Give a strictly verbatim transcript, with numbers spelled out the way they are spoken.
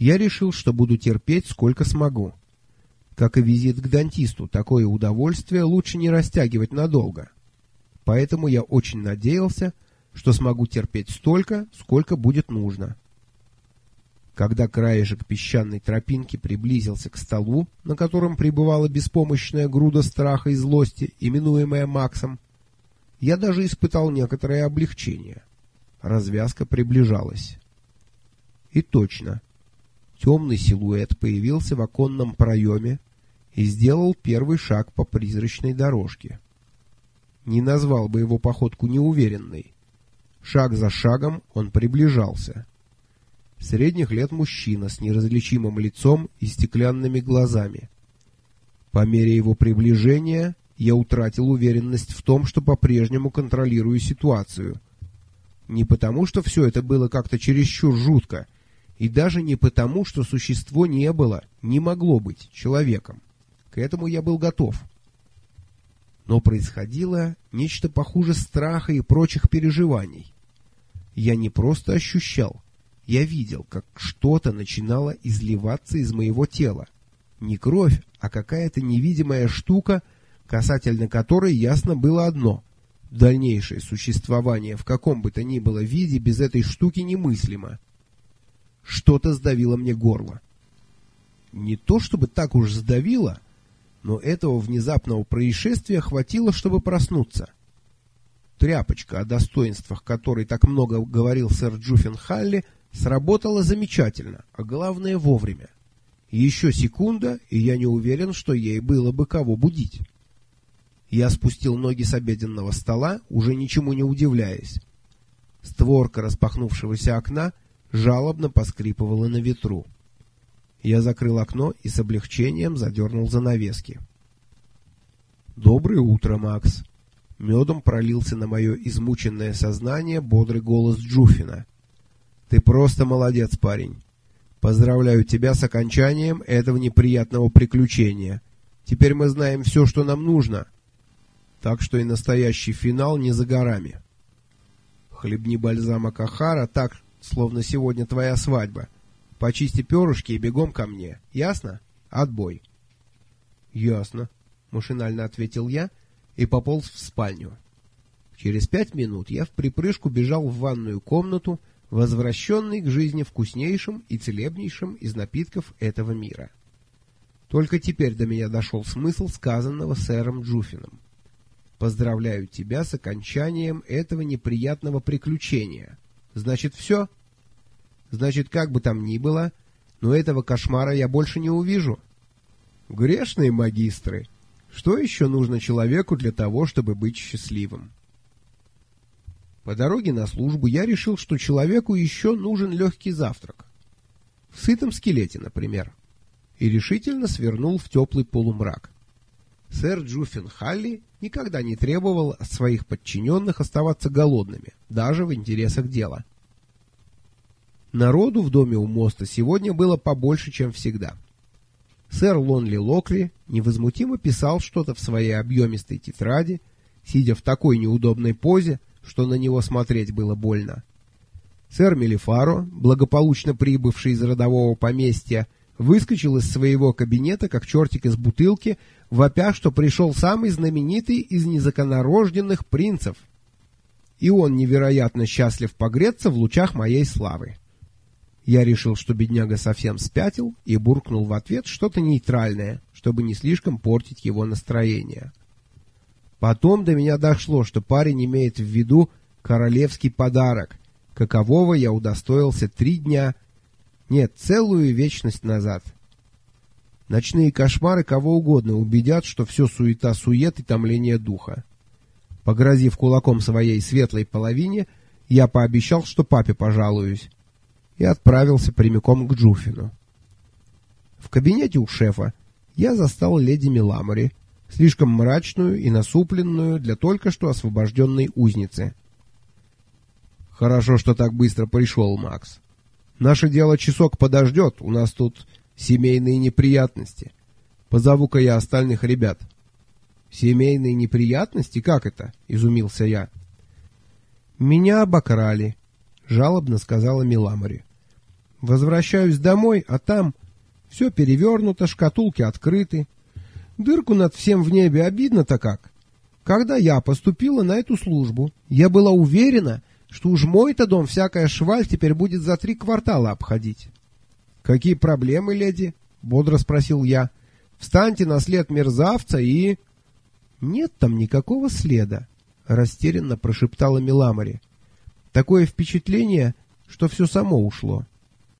Я решил, что буду терпеть, сколько смогу. Как и визит к дантисту, такое удовольствие лучше не растягивать надолго. Поэтому я очень надеялся, что смогу терпеть столько, сколько будет нужно. Когда краешек песчаной тропинки приблизился к столу, на котором пребывала беспомощная груда страха и злости, именуемая Максом, я даже испытал некоторое облегчение. Развязка приближалась. И точно. Темный силуэт появился в оконном проеме и сделал первый шаг по призрачной дорожке. Не назвал бы его походку неуверенной. Шаг за шагом он приближался. Средних лет мужчина с неразличимым лицом и стеклянными глазами. По мере его приближения я утратил уверенность в том, что по-прежнему контролирую ситуацию. Не потому, что все это было как-то чересчур жутко, и даже не потому, что существо не было, не могло быть человеком. К этому я был готов. Но происходило нечто похуже страха и прочих переживаний. Я не просто ощущал, я видел, как что-то начинало изливаться из моего тела. Не кровь, а какая-то невидимая штука, касательно которой ясно было одно: дальнейшее существование в каком бы то ни было виде без этой штуки немыслимо. Что-то сдавило мне горло. Не то чтобы так уж сдавило, но этого внезапного происшествия хватило, чтобы проснуться. Тряпочка, о достоинствах которой так много говорил сэр Джуффин Халли, сработала замечательно, а главное вовремя. Еще секунда, и я не уверен, что ей было бы кого будить. Я спустил ноги с обеденного стола, уже ничему не удивляясь. Створка распахнувшегося окна жалобно поскрипывала на ветру. Я закрыл окно и с облегчением задернул занавески. «Доброе утро, Макс!» Медом пролился на мое измученное сознание бодрый голос Джуффина. «Ты просто молодец, парень. Поздравляю тебя с окончанием этого неприятного приключения. Теперь мы знаем все, что нам нужно. Так что и настоящий финал не за горами. Хлебни бальзама Кахара так, словно сегодня твоя свадьба. Почисти перышки и бегом ко мне. Ясно? Отбой». «Ясно», — машинально ответил я и пополз в спальню. Через пять минут я вприпрыжку бежал в ванную комнату, возвращенный к жизни вкуснейшим и целебнейшим из напитков этого мира. Только теперь до меня дошел смысл сказанного сэром Джуффином. «Поздравляю тебя с окончанием этого неприятного приключения. Значит, все? Значит, как бы там ни было, но этого кошмара я больше не увижу. Грешные магистры! Что еще нужно человеку для того, чтобы быть счастливым?» По дороге на службу я решил, что человеку еще нужен легкий завтрак. В сытом скелете, например. И решительно свернул в теплый полумрак. Сэр Джуффин Халли никогда не требовал от своих подчиненных оставаться голодными, даже в интересах дела. Народу в доме у моста сегодня было побольше, чем всегда. Сэр Лонли Локли невозмутимо писал что-то в своей объемистой тетради, сидя в такой неудобной позе, что на него смотреть было больно. Сэр Мелифаро, благополучно прибывший из родового поместья, выскочил из своего кабинета, как чертик из бутылки, вопя, что пришел самый знаменитый из незаконнорожденных принцев. И он невероятно счастлив погреться в лучах моей славы. Я решил, что бедняга совсем спятил, и буркнул в ответ что-то нейтральное, чтобы не слишком портить его настроение. Потом до меня дошло, что парень имеет в виду королевский подарок, какового я удостоился три дня, нет, целую вечность назад. Ночные кошмары кого угодно убедят, что все суета-сует и томление духа. Погрозив кулаком своей светлой половине, я пообещал, что папе пожалуюсь, и отправился прямиком к Джуффину. В кабинете у шефа я застал леди Меламори, слишком мрачную и насупленную для только что освобожденной узницы. «Хорошо, что так быстро пришел, Макс. Наше дело часок подождет, у нас тут семейные неприятности. Позову-ка я остальных ребят». «Семейные неприятности? Как это?» — изумился я. «Меня обокрали», — жалобно сказала Меламори. Возвращаюсь домой, а там все перевернуто, шкатулки открыты. Дырку над всем в небе обидно-то как. Когда я поступила на эту службу, я была уверена, что уж мой-то дом всякая шваль теперь будет за три квартала обходить. — Какие проблемы, леди? — бодро спросил я. — Встаньте на след мерзавца и... — Нет там никакого следа, — растерянно прошептала Миламори. — Такое впечатление, что все само ушло.